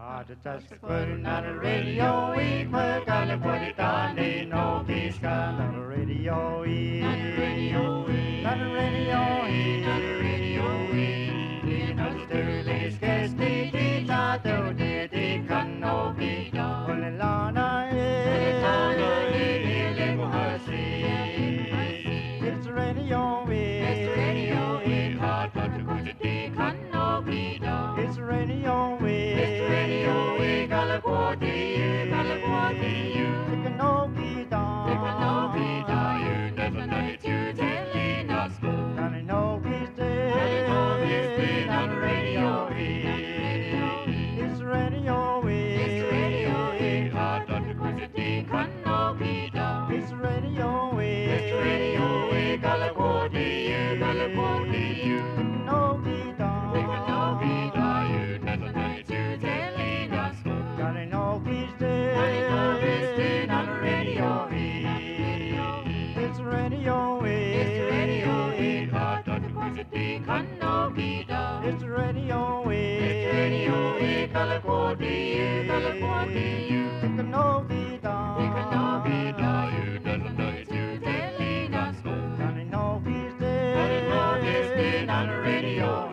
Just putting on the radio, we put gotta put it on, they know peace got on the radio, on the radio, on the radio, on the radio, you know the earliest guest, they thought they can no be done. Well, Lana, it's the radio, it's the radio, hot but the good they can no be done. It's the radio, it's the radio, California, California, it can no be done. It can no be done. You never know it, you telling us go. Gonna know he's dead. Gonna know he's dead on the radio. It's the radio, it's the radio, hot but the good they can no be done. It's the radio, it's the radio, California, California, it can no be done. It can no be done. You never know it, you telling us go. Gonna know he's dead. Gonna know he's dead on the radio. It's the radio, it's the radio, hot but the good they can no be done. It's the radio, it's the radio, California, California, it can no be done. It can no be done. You never know it, you telling us go. Gonna know he's dead. Gonna know he's dead on the radio.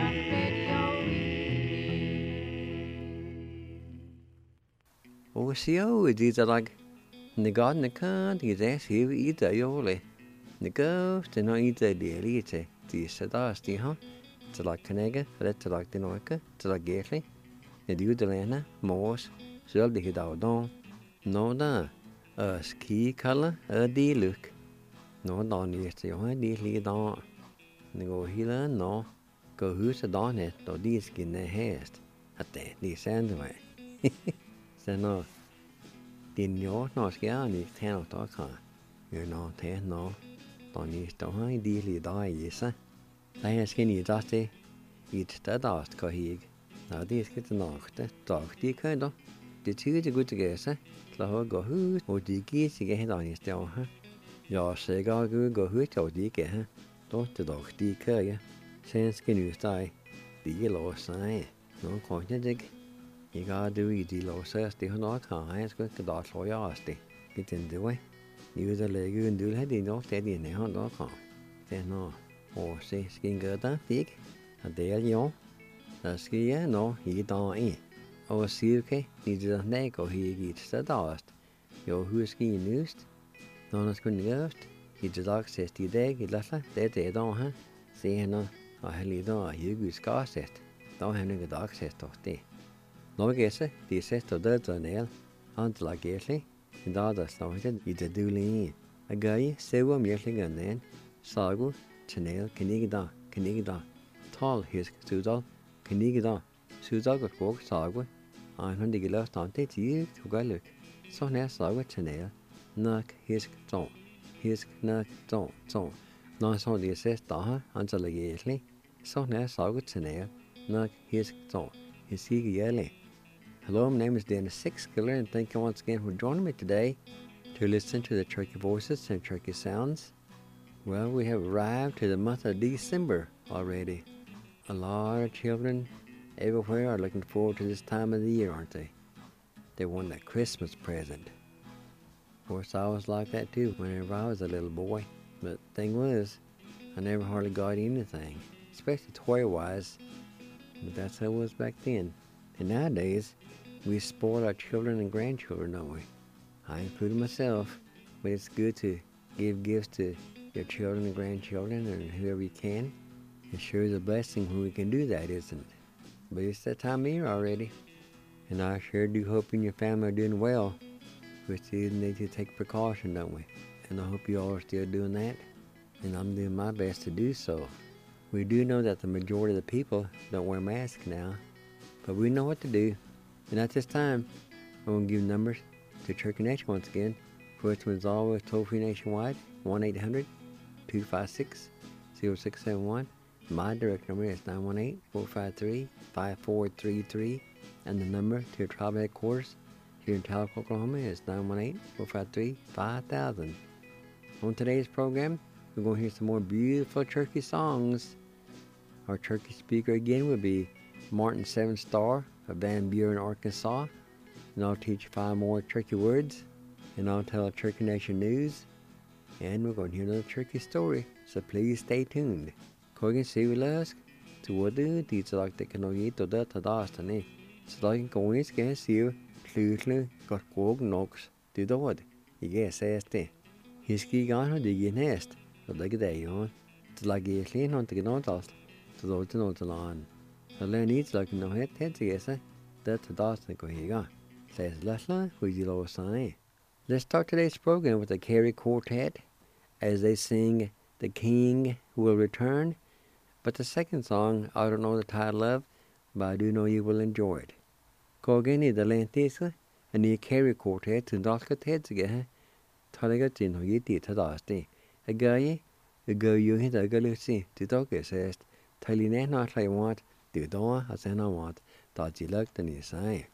Osio ididag negad nekad ides hiv ida yole negov de no ida delite di sadas di ha tala kanega ret tala dinoika tala gele ne delena mos sel de hidadon no da ski kala di look no da ni este yo di li da nego hila no go hus da net do di skin ne hest atte di sandwe no tin nhớ nó sẽ đi theo đó cả người nó thế nó tao đi tao hay đi lì đó gì sao tại cái này đó thì ít đã đó có gì nào đi cái nó cái đó đi cái đó thì chứ cái cái sao là họ có hư một tí kia thì cái đó như sao ha giờ sẽ có cái hư chỗ tí cái ha đó thì đó đi cái á xem cái này tại tí cái lỗ sai nó còn nhất cái you gotta do it the low says the no can it's good the dot for yasti get in the way you the leg and do head in off steady in the hand no can then no or say skin good that thick a there you the ski no he don't in or see okay he the neck or he gets the dust your who ski news no no skin left he the dog says the day he left that they don't ha see no I heli do you good scar set don't have the dog says to stay nói cái gì thì sẽ từ đó tới này anh là cái gì thì đó là sao hết ý từ đầu lên cái sẽ qua miếng cái gần này sao cũng channel cái đó tall his số đó cái đó số đó cái cuộc sao cũng anh hắn đi cái lớp tao thấy chỉ thuộc cái lực sau này sao cũng channel nắc his nắc nói sau thì sẽ đó anh là cái gì sau này sao cũng channel nắc his cái gì Hello, my name is Dennis Sixkiller, and thank you once again for joining me today to listen to the Turkey Voices and Turkey Sounds. Well, we have arrived to the month of December already. A lot of children everywhere are looking forward to this time of the year, aren't they? They want that Christmas present. Of course, I was like that too whenever I was a little boy. But the thing was, I never hardly got anything, especially toy-wise. But that's how it was back then. And nowadays, we spoil our children and grandchildren, don't we? I include myself, but it's good to give gifts to your children and grandchildren and whoever you can. It sure is a blessing when we can do that, isn't it? But it's that time of year already. And I sure do hope you and your family are doing well. We still need to take precaution, don't we? And I hope you all are still doing that. And I'm doing my best to do so. We do know that the majority of the people don't wear masks now. But we know what to do. And at this time, I'm going to give numbers to Church Connection once again. First one is always toll-free nationwide, 1-800-256-0671. My direct number is 918-453-5433. And the number to your tribal headquarters here in Tahlequah, Oklahoma is 918-453-5000. On today's program, we're going to hear some more beautiful Turkey songs. Our Turkey speaker again will be Martin 7 Star of Van Buren, Arkansas, and I'll teach you 5 more tricky words, and I'll tell a Turkey Nation news, and we're going to hear another tricky story, so please stay tuned. Kogan Sivilask, to what do these like the canoe to the Tadastani, so like going to get you, Clue, got Quog Knox, do the wood, you guess, este. His key gone on the nest, but like they on, to like a clean on to get on dust, to those to know the lawn. The learn eats like no head to guess, that Tadastan go here. Says Leslie, who's your lower sign. Let's start today's program with the Carey Quartet as they sing The King Will Return. But the second song, I don't know the title of, but I do know you will enjoy it. Kogeni the Lantisa and the Carey Quartet to Dalka Tedsiga, Taligatin, who you did to Dusty. A guy, a go you hit a galusi, to Doka says, Talina not I want, do door as I want, that you looked and you say.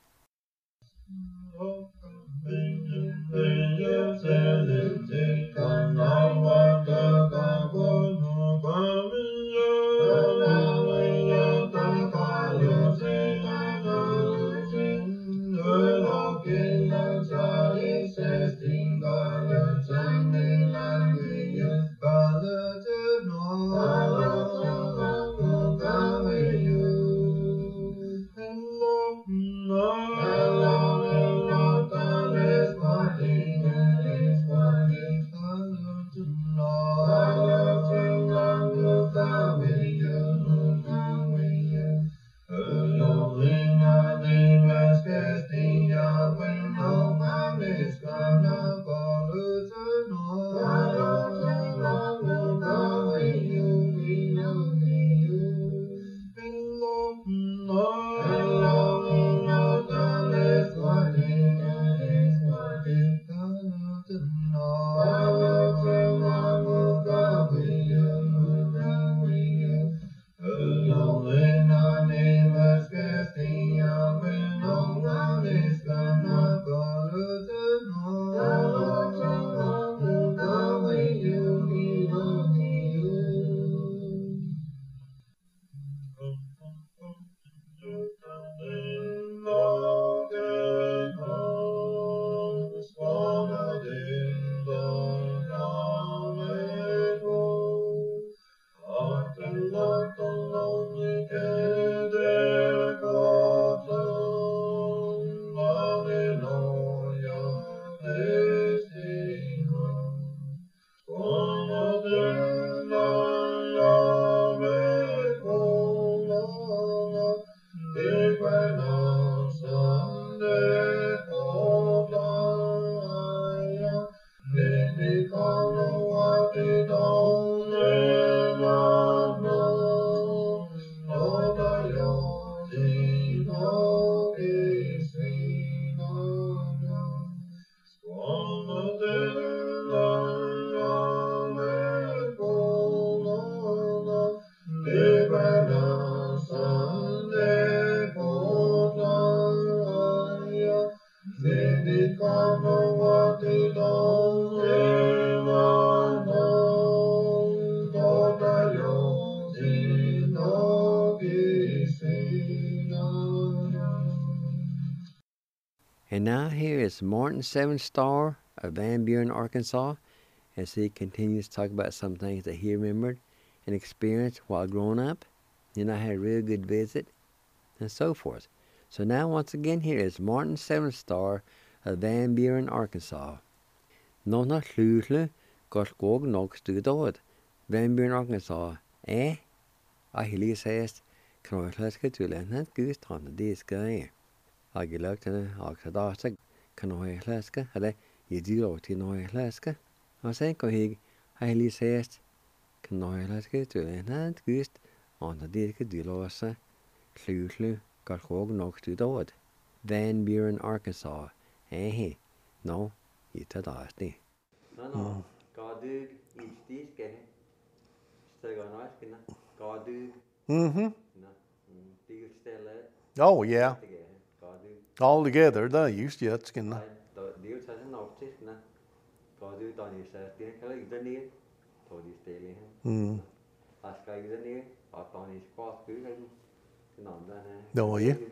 And now here is Martin 7 Star of Van Buren, Arkansas, as he continues to talk about some things that he remembered and experienced while growing up. And I had a real good visit, and so forth. So now once again here is Martin 7 Star of Van Buren, Arkansas. Nå na slúsle, got skog nok studod, Van Buren, Arkansas. I hilly says, kan I klaske to land gust on this guy. I get looked at Oxadasa, can I klaske, had you do to no klaske. I say, go he, hilly says, kan I klaske to land gust on the disc dulosa, slúsle, got skog nok studod, Van Buren, Arkansas. No, you to dusty. No, Godug, each dish get it. Still got nice, can I? Godug. Mm-hmm. No, do you still it? Oh, yeah. All together, they used to get skin. Do you tell him no, this, no? Godug, don't you say, didn't tell you the near? Told you still in him. Ask you the near, I thought he's cross good, Know you?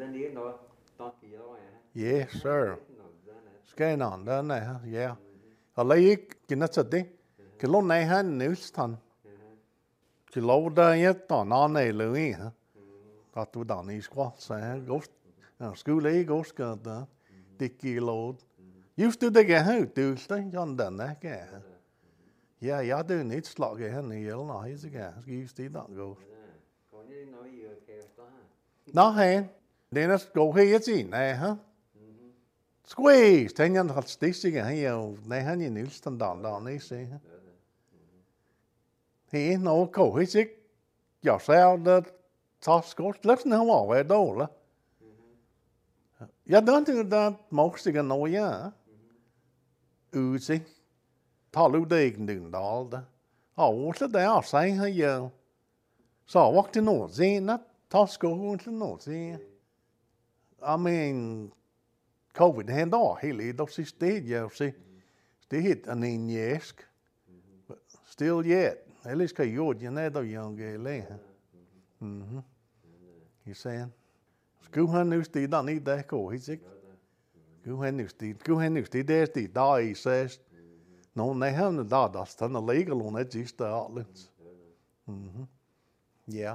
Yes, sir. Cái nón đó này ha, yeah. Ở lấy cái nó thật đi, cái lúc này ha nếu thằng, cái lâu đây á tao nón này lười ha, tao tu đàn này quá, sẽ ghost, school ấy ghost cái đó, đi kilo, used to đi cái ha, tu tới John đàn đấy cái, yeah, yeah, do need slot cái ha, này là nói gì cái, used to đó ghost. Nó hay, để nó go hay cái gì này ha. Squeeze, thế nhân thật tí xí cái hay này hắn nhìn níu đòn đòn này xí ha. Thì nó cầu hết sức, giờ sao đó top score lớp nó không ở về đâu là. Giờ đó thì đó một sự cái nói á, xí, thọ lưu đây đừng đó đó. Ồ, rất đấy ở sáng hay giờ, sao vắt thì nổ gì nó top score thì nổ gì. I mean. COVID hand off, hele does he stayed, yeah, see, stay hit an in yes, still yet, at least cái yod, you know, young gay, He's saying, school han new stay don't need that go, he's sick. School han new stay there, stay die, he says, no, they haven't done that's done illegal on it, just the outlets. Yeah.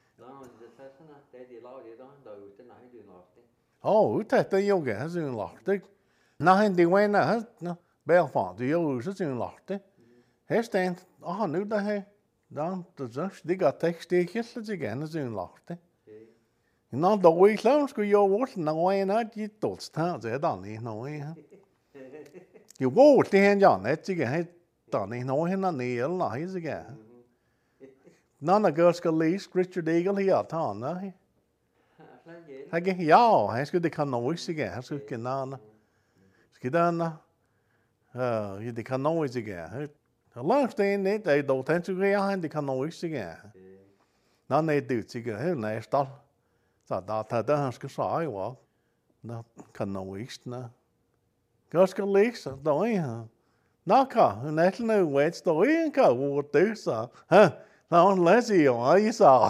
Oh, thế tới yêu cái chuyện lọt đấy. Nó hành đi quen là hết, nó béo phẳng thì yêu rất chuyện lọt đấy. Hết tên, nữ đó hay, đó, từ đó đi gặp text đi hết là chỉ cái nó chuyện lọt đấy. Nó đôi lắm, cứ yêu vốn nó quen nó chỉ tốt thang dễ đòn đi nói ha. Yêu vô thì hành chọn đấy chỉ cái hay đòn đi nói nó nhiều là hay gì cả. Nó là girls cái lý scripture đi cái lý ở thằng đó. Hay cái hiểu, hay cái đi khăn nói gì cả, hay cái nào nó, cái đó nó, cái đi khăn nói gì cả, lần đầu này để đầu tiên chúng cái hay đi khăn nói gì cả, nó này từ gì cả, hay này start, sao đó thật đó hay cái sỏi quá, nó khăn nói nó, cái lý story ha, nó cả, này là wait story cả, vô tư sao, ha, nó lấy gì vậy sao?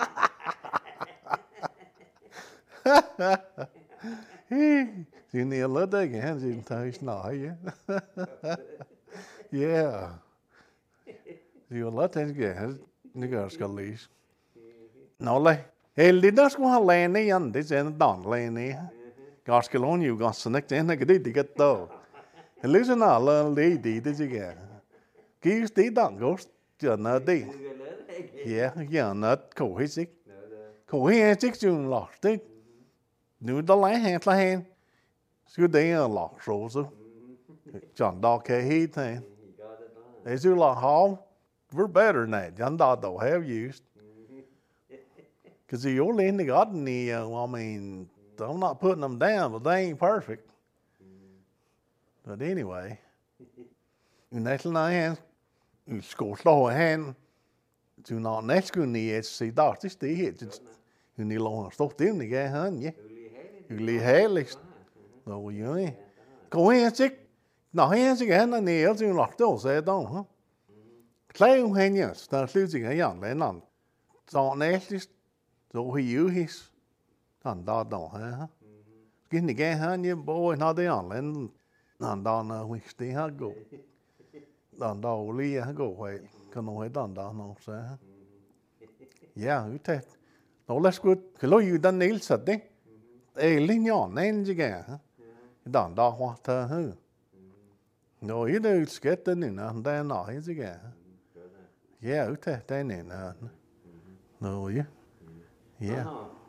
Chị nhiều lớn đấy nghe chị thấy nói vậy. Yeah. Chị lớn thế kìa, nó gọi là lý. Nó lại, đi đó cũng lên này anh, để xem đòn lên này. Gọi cái lon nhiều gọi snack thế này cái đi cái tàu. Lý do nào là lý đi thế chứ kìa. Kí tí đòn ghost chờ nó đi. Yeah, nó khổ hết sức. Khổ hết sức chung lọt đấy. Nếu đó lấy hàng là hàng, cứ đấy là lọt số số, chọn đo cái hít này, để chứ là how we're better này, chẳng đo đâu have used, because you only got any, I mean, I'm not putting them down, but they ain't perfect. But anyway, next line, school slow hand, do not next school need see that this day here, you need long stop tiếng này nghe hơn nhé. Lý hết lịch rồi vậy, cô hay chứ, nó hay chứ cái nó nhiều chứ lọt đâu sẽ đâu hả? Lấy không hay nhỉ, ta lưu gì cái dạng đấy nằm, chọn này chứ, rồi hiểu hết, thằng đó đâu hả? Cái này cái hả như bố nó đấy ảnh lên, thằng đó nó huy tí hết go, thằng đó ly hết go vậy, cái nó hay thằng đó nó sẽ, yeah, thế, nó let's go, cái lối yêu đan nail sạch đấy. Lý nhỏ nên chứ kìa, đòn đo hoa thơ hư. Rồi ý đây cái tên này nó đang nói chứ kìa. Yeah, thế tên này nó. Rồi yeah.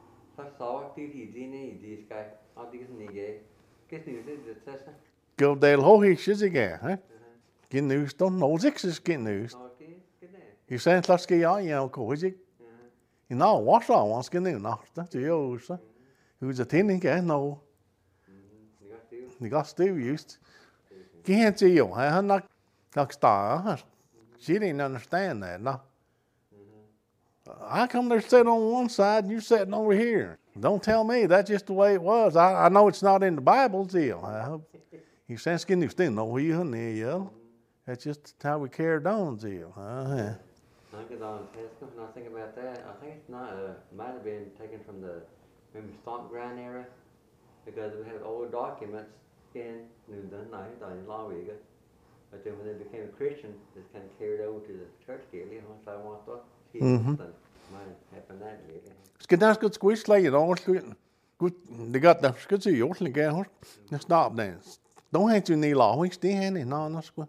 Kiểu đều hô hít chứ kìa. Cái news don't know this cái news. You say let's get out, you know, cool chứ. You know, what's wrong? What's cái news? Nó chỉ yêu sao? Who's a teenage guy? No. You got still used. Can't see you. I'm not star. She didn't understand that. No. I come there sit on one side and you sitting over here. Don't tell me that's just the way it was. I know it's not in the Bible, deal. You sense skin you still know who you in there, yeah. That's just how we carried on, deal. think when I think about that, I think it's not, might have been taken from the maybe Stompground era, because we have old documents in Newton, in Lawiga. But then when they became a Christian, it's kind of carried over to the church daily, so I want to see might happen that really. Skal der skal squish lay it all good. They got the skal see you only get horse. Stop then. Don't have to need law. We stay in no school.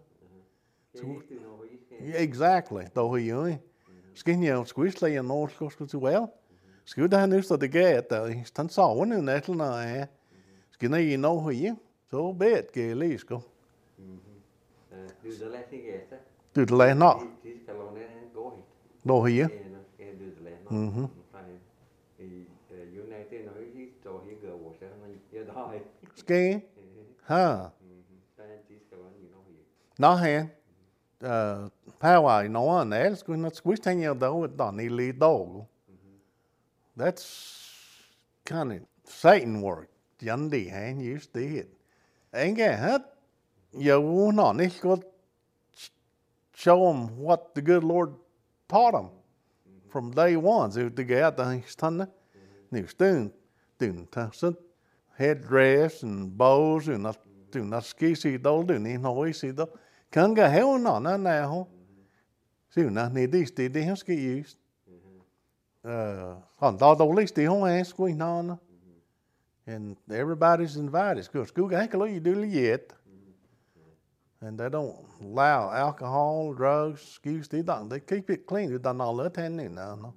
Exactly. Though you skin you squish lay and all school to well. School that news to the gate. He's tan saw one in that na. Skin you know who you. So bad get least go. Do the last thing is that. Do the last not. This colonel and go ahead. No here. And do the last not. United nói cho he go was you die. Skin. Huh. Nó hen. Power no one else going not squish 10 years though with Donnie Lee dog. That's kind of Satan work. Yandy hand used to it. Ain't get hurt. You not nicht got show them what the good Lord taught them from day one. So to get the stunner. New student headdress and bows and not ski see đâu đừng nên nói see đâu can't get hell no now see na need this they have ski use on all least they don't ask going on and everybody's invited school guy can you do yet and they don't allow alcohol drugs excuse they keep it clean they don't all the time no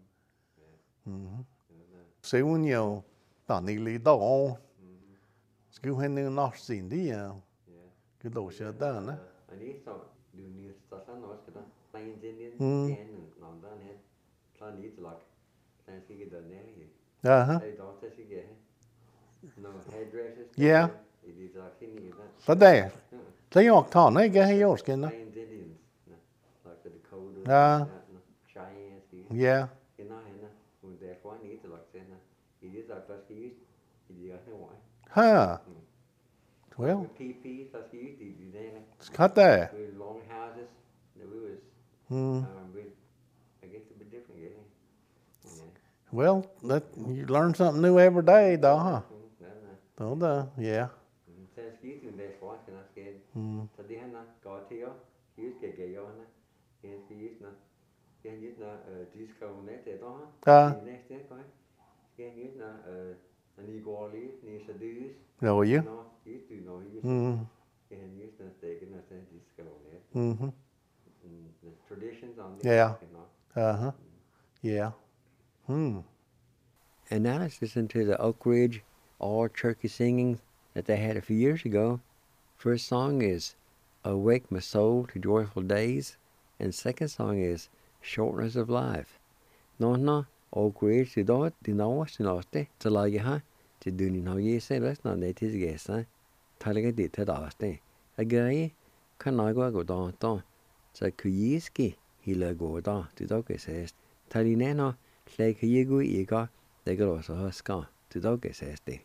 say when you don't need to school when you not seen the cái đồ sơ ta nữa. Anh ấy sao điều này sao sáng nói cái đó tay trên đến chén nằm đó nè, sao ní từ lạc, sao cái đồ này gì? Đây đó sao cái no headdresses. Yeah. It is like thing như đó. But there, thấy không? Thằng này cái hay yours cái nó. Like the Dakota. Cheyenne. Yeah. Cái nó hay nè, when they quá ní từ lạc trên nè, it is like that's cái gì đó thế ngoại. Huh. Well, it's cut there. We were long houses. We was. I guess it'd be different, yeah. Well, that you learn something new every day, though, huh? Don't yeah. Rồi you? The traditions on the yeah. Yeah. And now let's listen to the Oak Ridge all turkey singing that they had a few years ago. First song is Awake My Soul to Joyful Days, and second song is Shortness of Life. No, Oak Ridge thì đó thì nó te to la ha to do ni no ye say let's not let his guess talaga di te da te agay kan na go da to sa kuyiski hila go da to do ke says tali ne no hle ke yegu iga de go so ska to do ke says te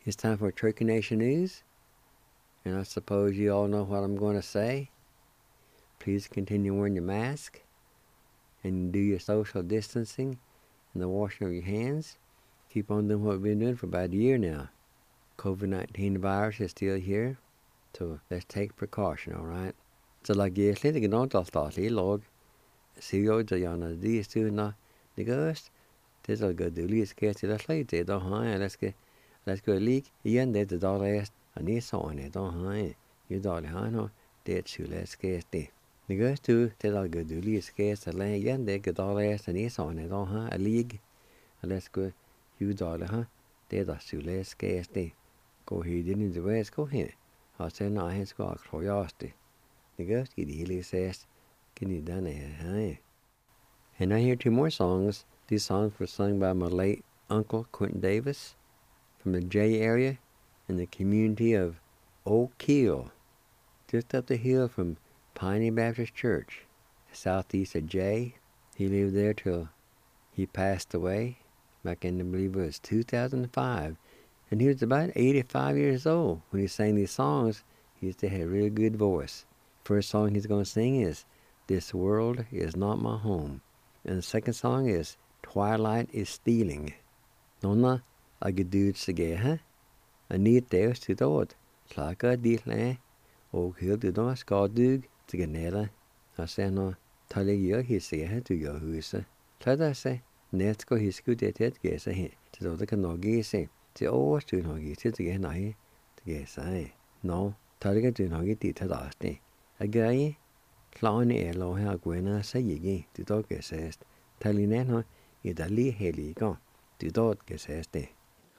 It's time for Turkey Nation News, and I suppose you all know what I'm going to say. Please continue wearing your mask, and do your social distancing, and the washing of your hands. Keep on doing what we've been doing for about a year now. COVID-19 virus is still here, so let's take precaution, all right? Så la gesli det gnå daltali log. Sigo det jana di stuna. Det gøst. Det så gå du lige skal til at lide det ha. Let's go lig. Igen det det der er. Ani så ne der ha. Jo der ha no. Det så let's skal det. Det gøst du det der gå du lige skal til at igen det der er. Ani så ne der ha. Lig. Let's go. Jo der ha. Det der så let's skal det. Gå hit ind i det væs gå her. Og så når han skal akrojaste. Det gøst i det hele says. Can you done it, huh? And I hear two more songs. These songs were sung by my late uncle, Quentin Davis, from the Jay area in the community of Oak Hill, just up the hill from Piney Baptist Church, southeast of Jay. He lived there till he passed away back in, I believe it was 2005. And he was about 85 years old when he sang these songs. He used to have a really good voice. First song he's going to sing is This World Is Not My Home. And the second song is Twilight Is Stealing. Nonna agedud sige, a neat deus to dod. Slaka dilne, og hilde da skadug til genere. Og så nå, talige hisse til jo huset. Tada se, net skal hiske det et gæse her. Til dod kan nå gæse. Til overstuen nå gæse til genere. Til gæse. Nå, talige du nå gæse til daste. Agreie. Klane er lov her Gwenna sige, du dog gesæst. Talinano i der lige helliger, du dog gesæst det.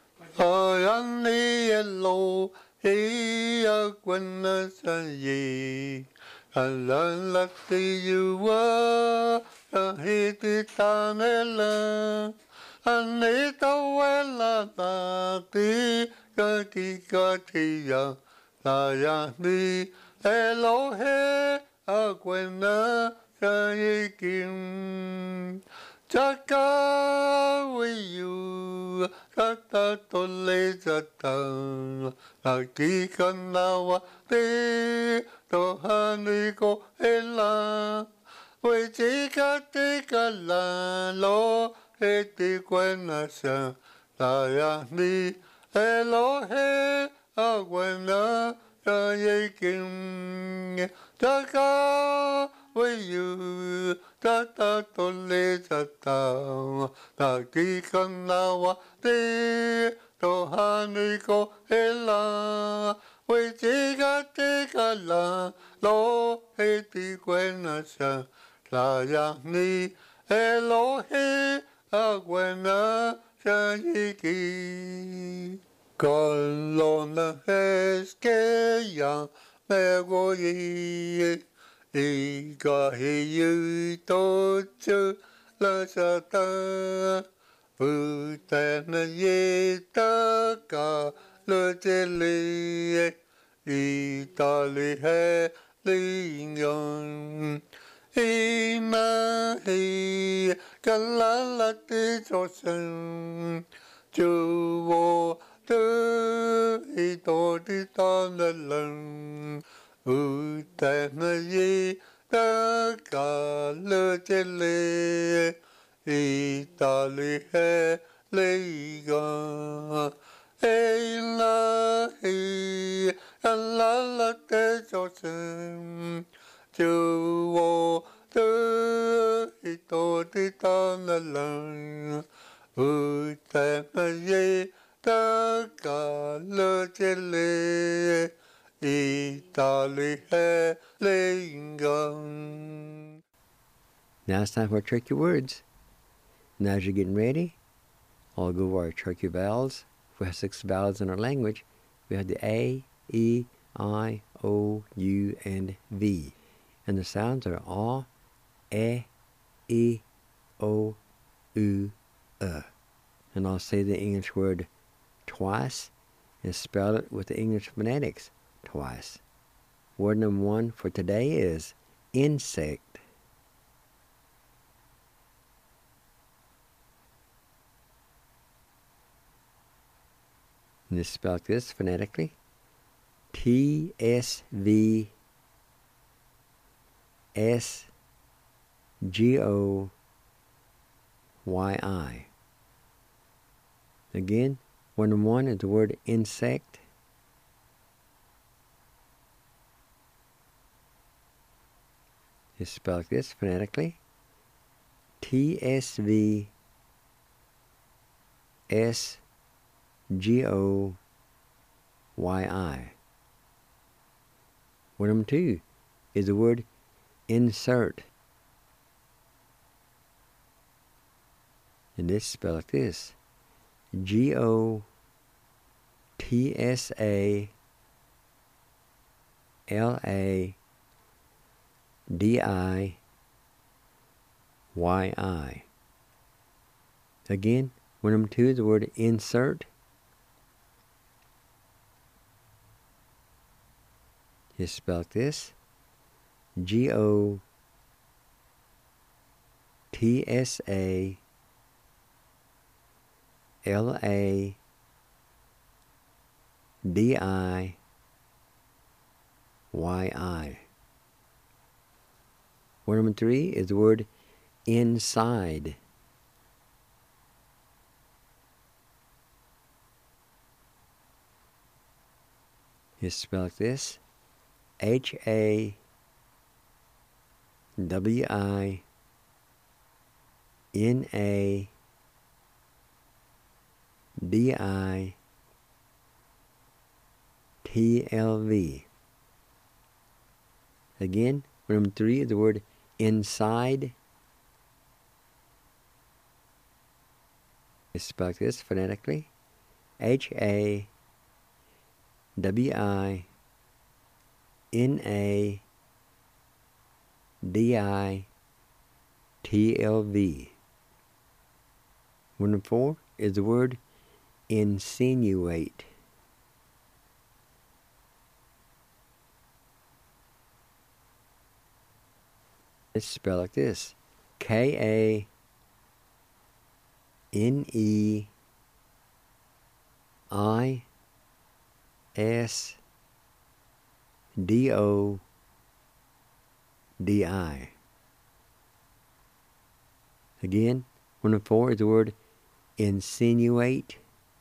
Ayani elo he Gwenna sige, alan la ti yuwa, he ti tanela, anita wela ta ti ka ti ya, la ya ni Elohe Agwena Shayikim Chaka wiyu Kata tole jata Laki kanawa te Tohani ko ela Wechika te kala Lo eti kwena sha Layani Elohe Agwena Shayikim Chaka wiyu Tata tole jata Laki kanawa te Tohani ko ela Wechika te kala Lo eti kwena sha Layani Elohe Agwena Shayiki Kolona Heskeya Megoyi Ika Hiyu Tochu Lasata Utana Yetaka Lutili Itali He Lingon Inahi Kalalati Josen Juwo Tu ito di tanalang Utana Yi Taka Lutili Itali He Liga Ilahi Kalalati Josen Juwo Tu ito di tanalang Utana Yi Taka Lutili Itali He Lingon. Now it's time for Turkey words. Now as you're getting ready, I'll go over our Turkey vowels. We have 6 vowels in our language. We have the A, E, I, O, U, and V. And the sounds are A, E, O, U, And I'll say the English word twice and spell it with the English phonetics twice. Word number 1 for today is insect. And this is spelled like this phonetically. TSVSGOYI. Again, 1 and 1 is the word insect. It's spelled like this phonetically. TSVSGOYI. 1 and 2 is the word insert. And this is spelled like this. GOTSALLYI. Again, 1 and 2 is the word insert. It's spelled like this. GOTSALLYI. 1 and 3 is the word inside. It's spelled like this. HAWINSIDE. Again, 1 and 3 is the word inside. It's spelled like this phonetically. HAWINSIDE. NADITLV. 1 and 4 is the word insinuate. It's spelled like this. KANESDOUBLE. Again, 1 and 4 is the word insinuate.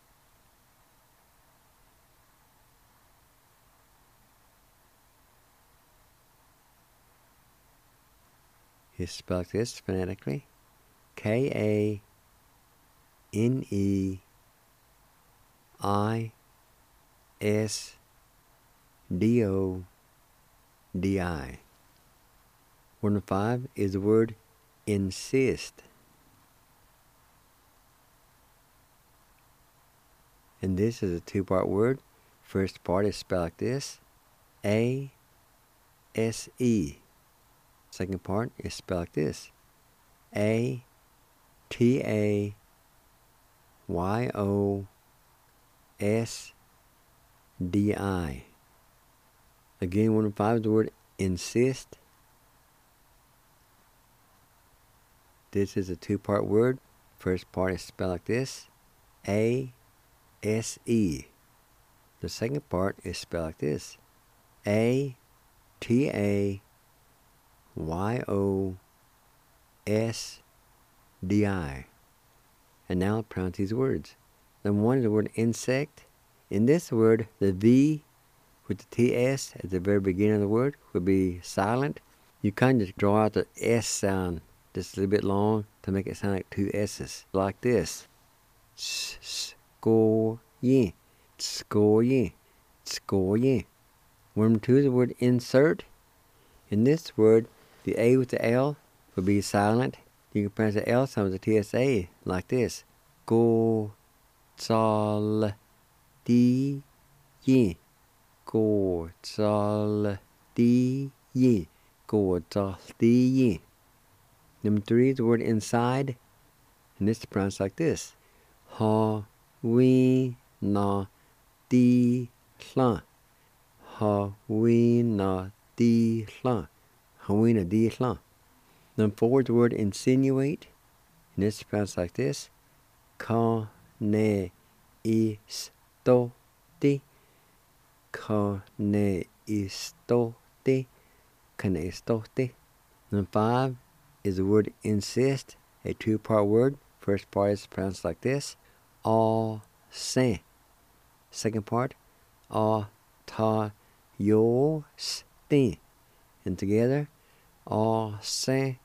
It's spelled like this phonetically. KANESDOUBLE. 1 and 5 is the word insist. And this is a 2-part word. First part is spelled like this. ASE. Second part is spelled like this. ATAYOSDI. Again, 1 and 5 is the word insist. This is a 2-part word. First part is spelled like this. ASE. The second part is spelled like this. ATAYOSDI. And now I'll pronounce these words. Number 1 is the word insect. In this word, the V with the TS at the very beginning of the word would be silent. You kind of draw out the S sound just a little bit long to make it sound like 2 S's. Like this. Skoyin. Skoyin. Skoyin. 1 and 2 is the word insert. In this word, the A with the L would be silent. You can pronounce the L sound with the TSA like this. Go, zal, di, yin. Go, zal, di, yin. Go, zal, di, yin. Number 3 is the word inside. And this is pronounced like this. Ha, wi, na, di, hlan. Ha, wi, na, di, hlan. Ha, wi, na, di, hlan. Number 4 is the word insinuate. And this is pronounced like this. Ka, ne, is, Kaneistote. Kaneistote. Kaneistote. Number 5 is the word insist, a 2-part word. First part is pronounced like this, a-sen. Second part, a-ta-yo-sti. And together, a-sen,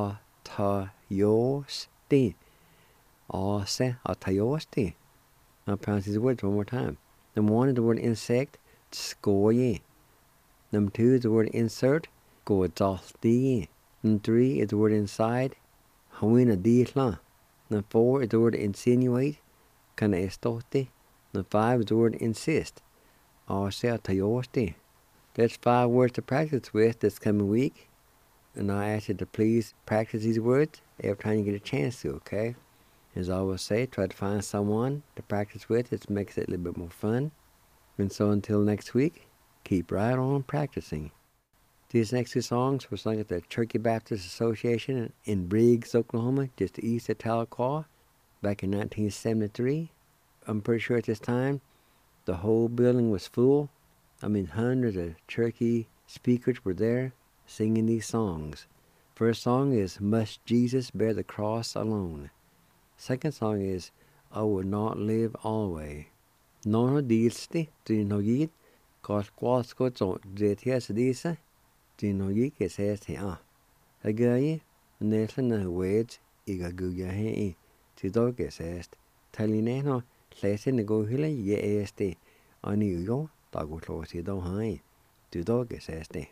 a-ta-yo-sti. A-sen, a-ta-yo-sti. I'll pronounce these words one more time. Number 1 is the word insect, skoye. Number 2 is the word insert, godalti. Number 3 is the word inside, hawina diitla. Number 4 is the word insinuate, kaneistote. Number 5 is the word insist, a-se-ta-yo-sti. That's 5 words to practice with this coming week. And I ask you to please practice these words every time you get a chance to, okay? As I always say, try to find someone to practice with. It makes it a little bit more fun. And so until next week, keep right on practicing. These next 2 songs were sung at the Cherokee Baptist Association in Briggs, Oklahoma, just east of Tahlequah, back in 1973. I'm pretty sure at this time, the whole building was full. I mean, hundreds of Cherokee speakers were there singing these songs. First song is Must Jesus Bear the Cross Alone. Second song is I Will Not Live Always. No dilsti, dinogit, koskwasko zetias disa, dinogit que says here. Again, Nathan Wades, Igaguya he, Tidoke says, Talineno, Slashin the go hilla ye este, on you go, Dago Closey do high, Tidoke says de.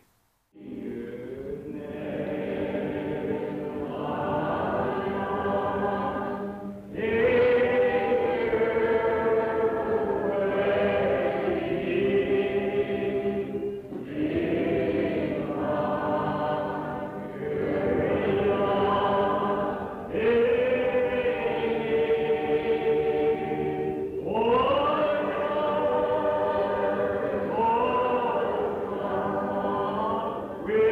We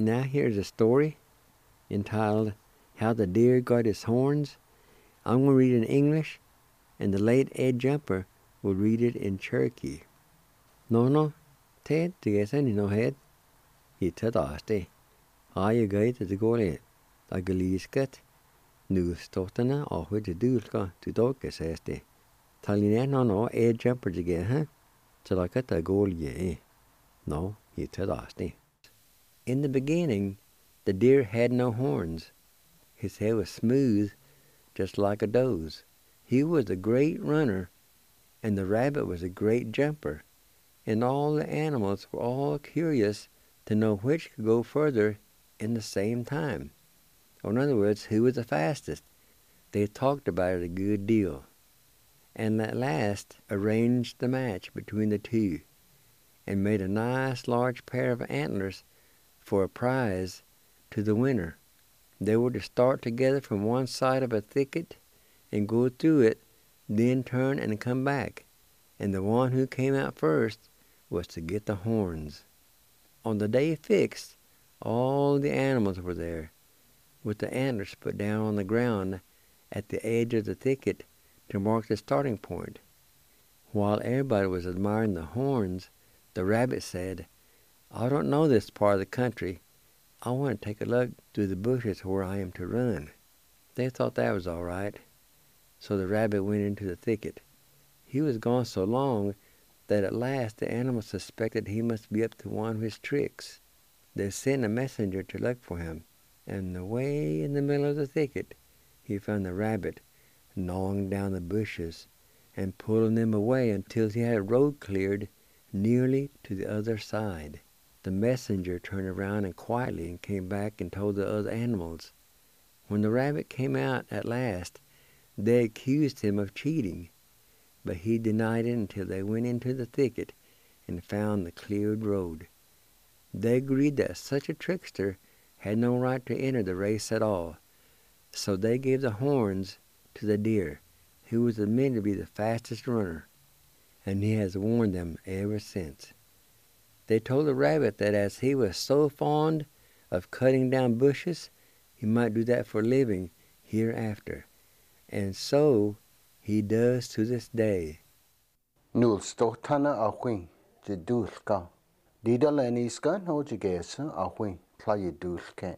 Now here's a story entitled How the Deer Got His Horns. I'm going to read it in English, and the late Ed Jumper will read it in Cherokee. No, Ted, tigesan no head. He tadaste. I gait at the goalie. I galisket. Nu stotana or with the dulka to dog says de. Talina no Ed Jumper again, huh? So I got the goalie. No, he tadaste. In the beginning, the deer had no horns. His head was smooth, just like a doe's. He was a great runner, and the rabbit was a great jumper, and all the animals were all curious to know which could go further in the same time. Or in other words, who was the fastest. They talked about it a good deal, and at last arranged the match between the two, and made a nice large pair of antlers for a prize to the winner. They were to start together from one side of a thicket and go through it, then turn and come back, and the one who came out first was to get the horns. On the day fixed, all the animals were there, with the antlers put down on the ground at the edge of the thicket to mark the starting point. While everybody was admiring the horns, the rabbit said, I don't know this part of the country. I want to take a look through the bushes where I am to run. They thought that was all right, so the rabbit went into the thicket. He was gone so long that at last the animals suspected he must be up to one of his tricks. They sent a messenger to look for him, and away in the middle of the thicket he found the rabbit gnawing down the bushes and pulling them away until he had a road cleared nearly to the other side. The messenger turned around and quietly came back and told the other animals. When the rabbit came out at last, they accused him of cheating, but he denied it until they went into the thicket and found the cleared road. They agreed that such a trickster had no right to enter the race at all, so they gave the horns to the deer, who was admitted to be the fastest runner, and he has worn them ever since. They told the rabbit that as he was so fond of cutting down bushes, he might do that for a living hereafter. And so he does to this day. Nul stotana awin, jedulka. Didaleniska no jigesa awin, tlayedulke.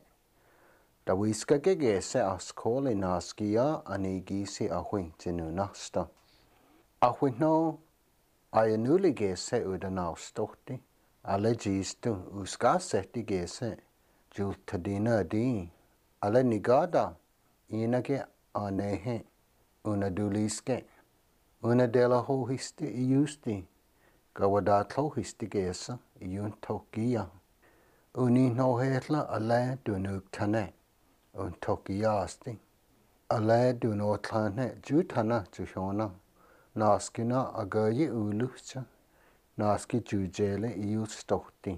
Dawiska gegese askole naskia anigisi awin jenunasta. Awin no ayanuli gese udanau stoti. Ale gistu uska seti gese. Jultadina di. Ale nigada. Inage anehe. Una duliske. Una dela ho histi iusti. Gawadatlo histi gesa. Iun tokia. Uni no hetla ale dunuk tane. Un tokiasti. Ale duno tlane jutana jushona. Naskina agayi ulucha. Naski jujele iu stoti.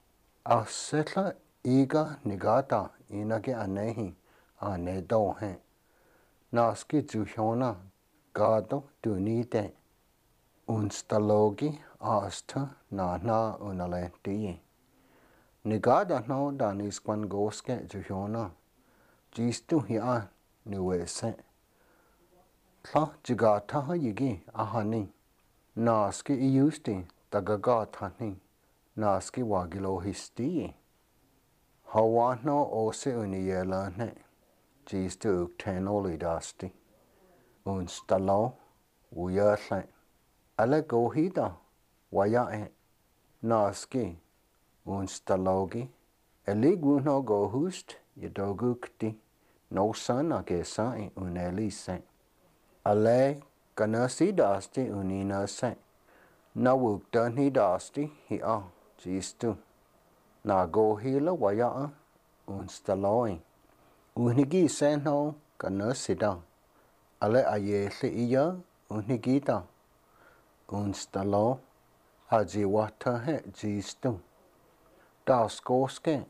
Asetla iga nigata inage anehi ane dohe. Naski jushona gado dunite. Unstalogi asta na unalenti. Nigada no danis kwan goske jushona. Jistu hiya nuese. Tla jigata yigi ahani. Naski iusti tagagatani. Naski wagilo histi. Hawano ose uniyelane. Jistu uktenoli dasti. Unstalo uyerle. Ale gohida wayae. Naski unstalogi. Eliguno gohust yadogukti. No sana gesai unelise. Ale kanasi dasti uninase. Nawukta ni dasti hi'a jistu. Na gohila waya'a unstaloi. Unigi seno kanasida. Ale ayele iya unigita. Unstalo hajiwata he jistu. Daskoske.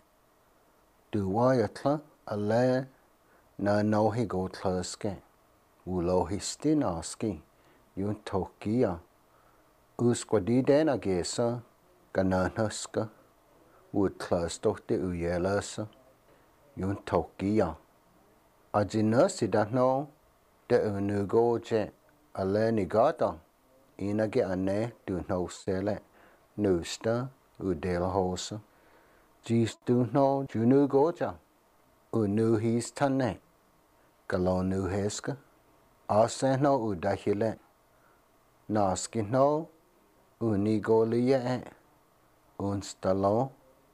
Duwayatla ale na nohi gotlaske. Ulohisti naski. Yun tokia. Usquadidena gesa. Gananaska. would close to the uyelers. You talk ya. A genus that no, the unugo jet, a lenny gata, in a get a ne do no sell it, no stir, udel hose. Jeez do no, junu goja, unu his tane, galonu heska, arsen no udahile, naski no, unigolia, unstalo,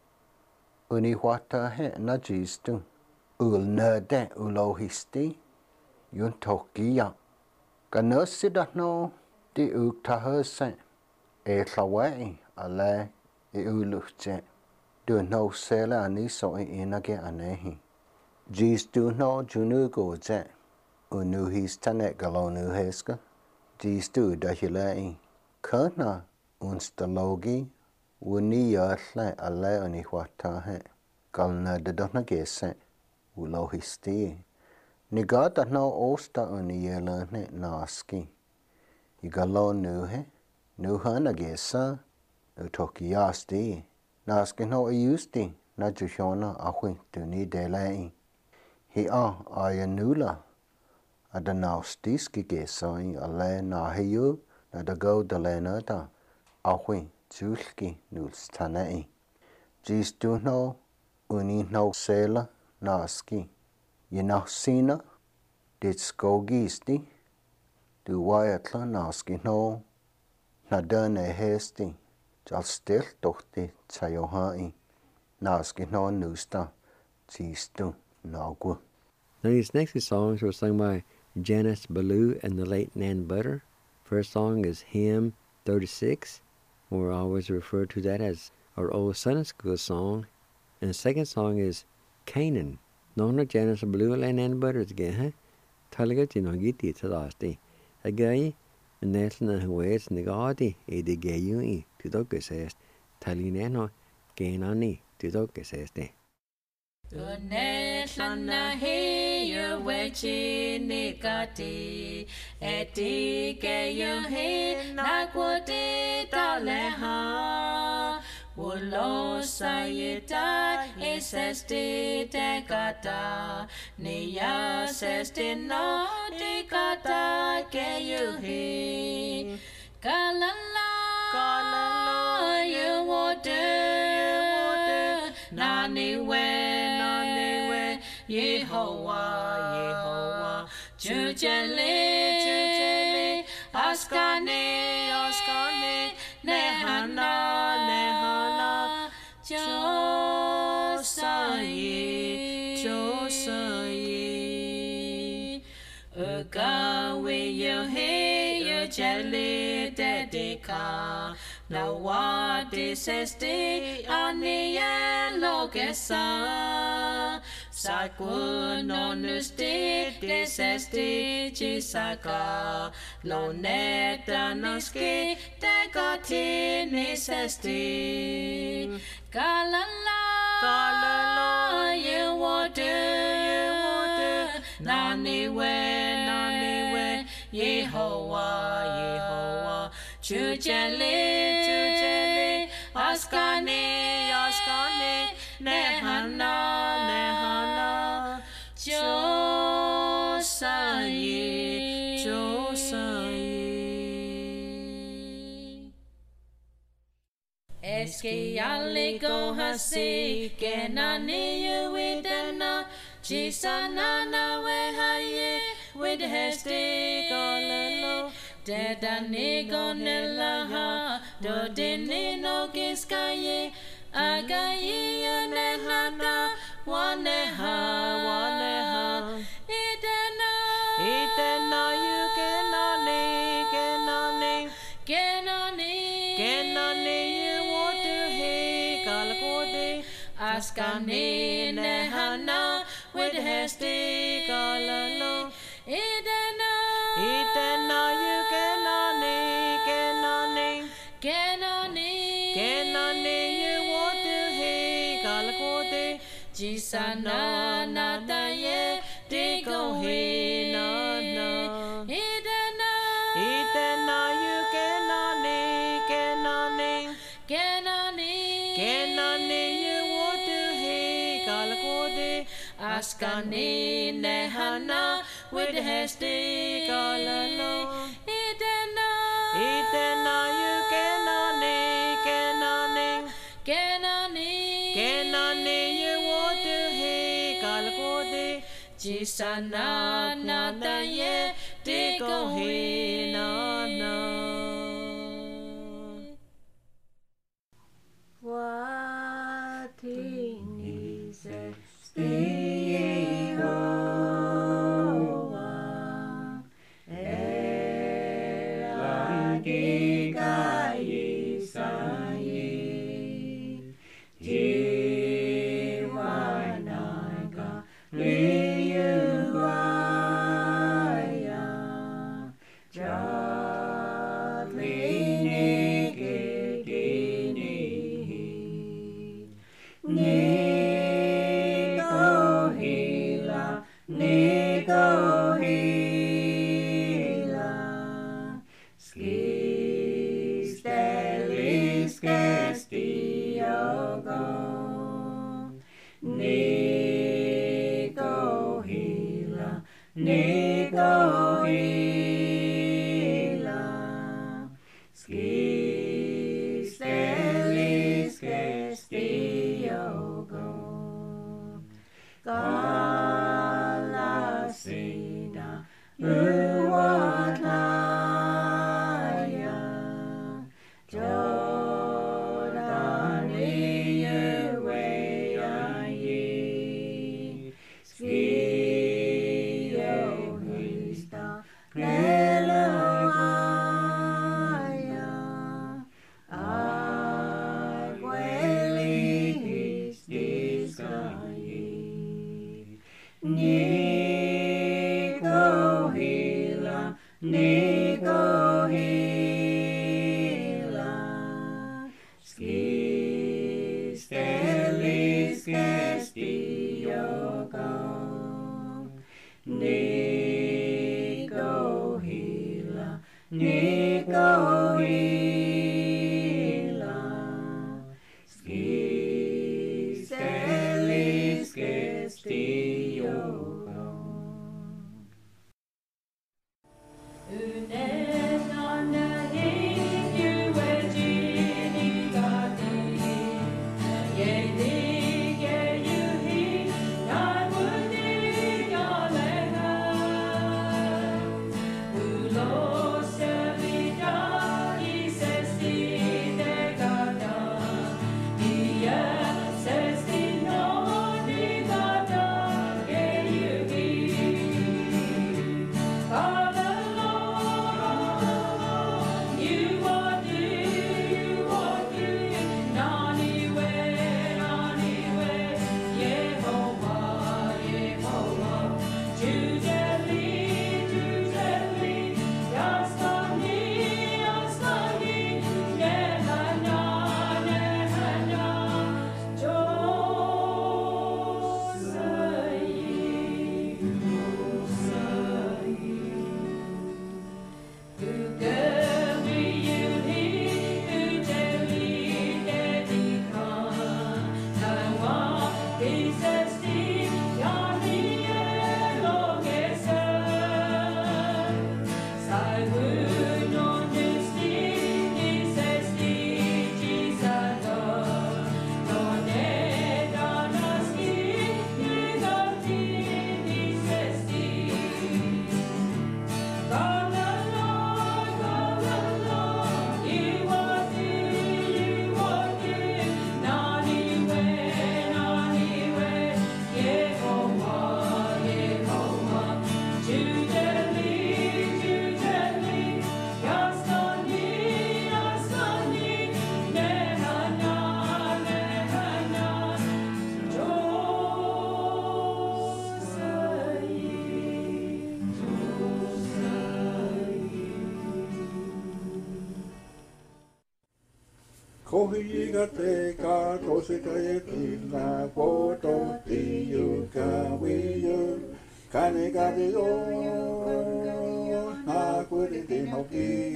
uniwata he na jeez do. Ul nerde ulohisti, yun tokia. Ganusida no, di uktahose, e tlawai, ale, e uluche. Do no sela aniso inage anehi. Jis do no junugo je, unuhis tanet galonu heska. Jis do dahilai. Kana unstalogi, uniyasle ale unihwatahe. Galna de dona gese. Ulohisti. Nigata no osta uniyelane naski. Igalo nuhe, nuhana gesa, utokiasti. Naski no ayusti, na jushona ahui tuni delai. Hi ayanula, adanaustiski gesai ale nahiyu, nadago delenata, ahui julki nulstanai. Jistu no, uni no sela, naski. Yenasina, dit skogisti, du wayatla naski no, nadane hesti, jal stil tohti tayohai, naski no nusta, jistu nagu. Now these next songs were sung by Janice Ballou and the late Nan Butter. First song is Hymn 36, or I always refer to that as our old Sunday school song. And the second song is Canaan. Nona Janice Ballou and Nan Butter again, huh? Talaga tinogiti talasti. Agay, and Nelson and West Nagadi, Edi Gayui, to Dokes, Talineno, Gainani, to Dokes. Nelson, hey, wechi nikati, eti gayu he, nakwati taleha. Ulo sayita isesti tekata niya sesti no tekata keyuhi kalala you water naniwe Yehovah jujele askane nehana Josaye, Ugawe yo he yo jelly dedica, now what is este ania logesa, Sakun onuste deseste chisaka, loneta noske tegati neseste, Galala, you water, naniwe, Yehovah, jujele, askane, nehana, Josaye. Eski alle go hasi, kenani you widana, Jisanana we haye, with hesti golelo, dedani gonella, do dini no giskaye, agaye nehana, waneha, itena you kenani, you want to he galakode, askane nehana, with hesti galalo, itena you kenani, you want to he galakode, jisana nataye, digo he na, itena you kenani, you Askani nehana with hasty galalo. Itena you kenani you want to he galgodi. Jisana nata ye tigo he na na. What is Kohiga te ka tosika e tina poto ti yu ka wiyu kane ka di o ha kuri ti no ki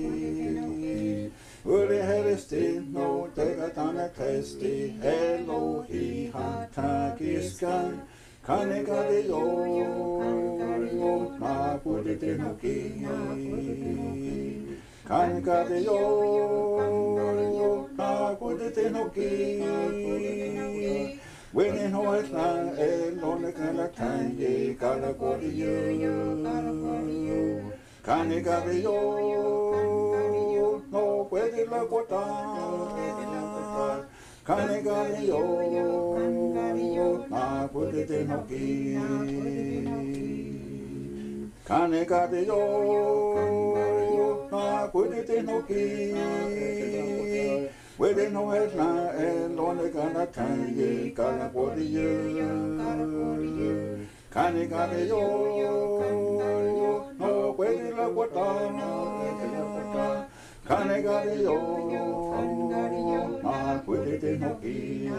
uri heristi no te ka tana testi elo hi ha ta kiskan Kane kare yo, na pude te no ki. Kane kare yo, na pude te no ki. Wene no es na e lone kala kanye kala kore yo. Kane kare yo, no puede la cortar. Kane kare yo, na pude te no ki. Kane kare yo, na pude te no ki. Wede no es na e lone kala kanye kala kore yo. Kane kare yo, no puede la cortar. Kane kare yo, na puede te no ki.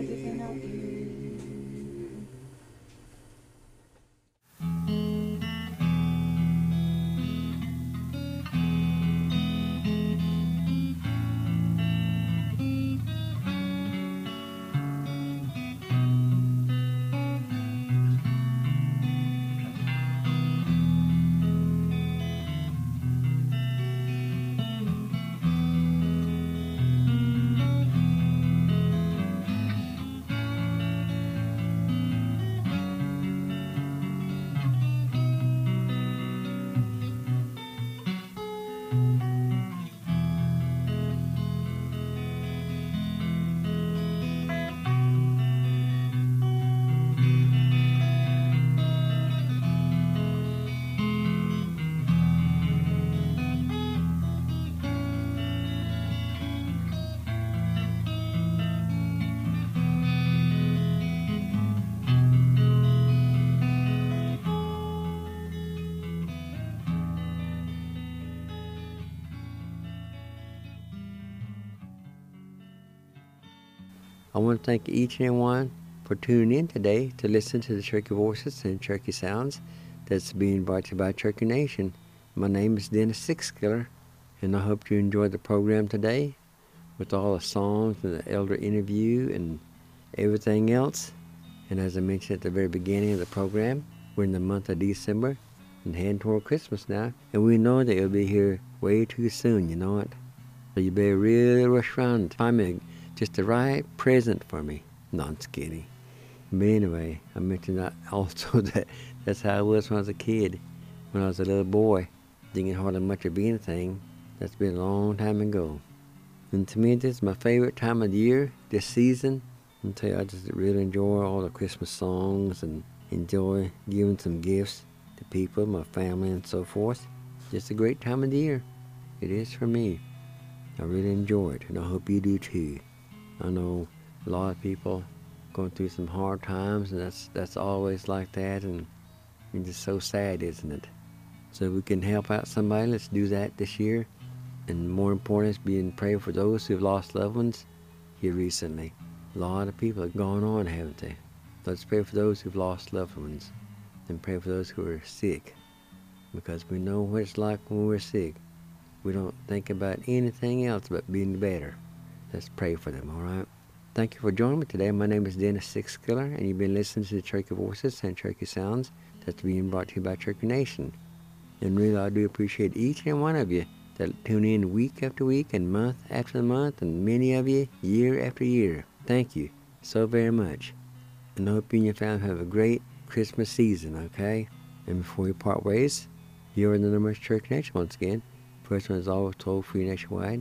I want to thank each and every one for tuning in today to listen to the Cherokee Voices and Cherokee Sounds that's being brought to you by Cherokee Nation. My name is Dennis Sixkiller, and I hope you enjoyed the program today with all the songs and the elder interview and everything else. And as I mentioned at the very beginning of the program, we're in the month of December and heading toward Christmas now, and we know that it'll be here way too soon, you know it. So you better really rush around to find me just the right present for me. No, I'm just kidding. But anyway, I mentioned that also that that's how I was when I was a kid. When I was a little boy, didn't get hardly much of anything. That's been a long time ago. And to me, this is my favorite time of the year, this season. I'll tell you, I just really enjoy all the Christmas songs and enjoy giving some gifts to people, my family, and so forth. Just a great time of the year. It is for me. I really enjoy it, and I hope you do too. I know a lot of people going through some hard times, and that's always like that, and it's just so sad, isn't it? So if we can help out somebody, let's do that this year. And more important is being praying for those who have lost loved ones here recently. A lot of people have gone on, haven't they? Let's pray for those who've lost loved ones and pray for those who are sick, because we know what it's like when we're sick. We don't think about anything else but being better. Let's pray for them, all right? Thank you for joining me today. My name is Dennis Sixkiller, and you've been listening to the Cherokee Voices and Cherokee Sounds that's being brought to you by Cherokee Nation. And really, I do appreciate each and one of you that tune in week after week and month after month, and many of you year after year. Thank you so very much. And I hope you and your family have a great Christmas season, okay? And before we part ways, here are the numbers of Cherokee Nation once again. First one is always toll-free nationwide,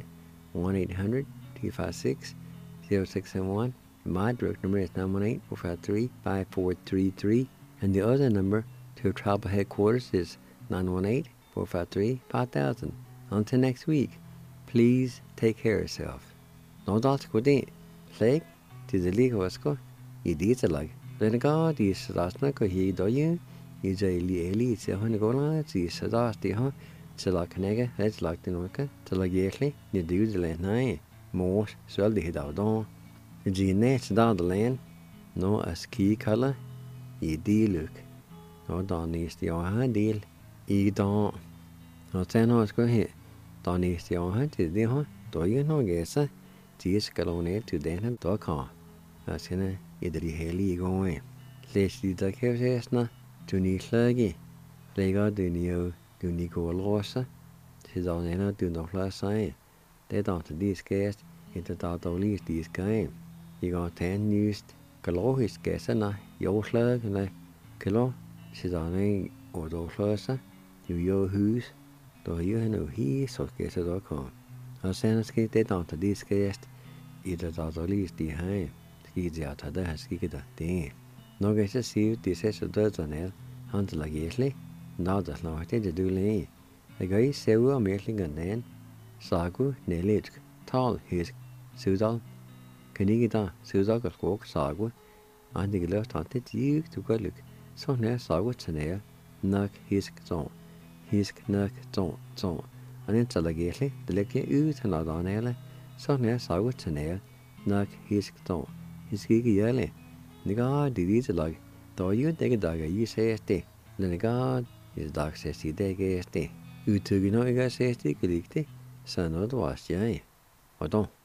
1-800-256-0671. My direct number is 918-453-5433. And the other number to tribal headquarters is 918-453-5000. Until next week, please take care of yourself. No dalsk with it. Leg to the league was go. You did a leg. Then a god is last night. He do you. Is a elite. So when the go on, it's a last day, huh? Så la knægge, let's like the noka, to la gækli, ni du de land nej, mors, så de hit af don. De net down the land, no a ski color, I de look. No don is the on deal, I don. No ten hours go here. Don is the on to the huh, do you know guessa, tis galone to denham.com. As in a idri heli going. læs de der kævsæsner, du ni slagge, lægger du ni gålråse, så der ender du nok flere sig. Det der til de skæst, ikke der dårlig de skal. I går tænd nyst, kalorisk gasserne, jordslagene, kilo, så der er og der slåse, jo hus, der er jo hus, så skal så der komme. Og sen skal det der til de skæst, ikke der dårlig de har. Skal de at der skal der det. Når jeg så siger, de ser så dødserne, han til at gæsle, når der slår det du læge. Jeg går i sæve og mærkningen sagu nelit, tal hisk, sudal. Kan ikke da sudal og skog sagu, og det løst han til dyk du gør lyk. Sådan er sagu til nær, nok hisk nok så. Og den til at gæsle, det lægger ud til noget andet. Sådan er sagu til nær, nok hisk så. Hisk ikke jælle. Nigar de vise lag, der er jo ikke dager i sæs det. Nigar i dag sæs i dag er det. Udtrykken når jeg sæs det ikke ligge, så noget var stjerne. Og då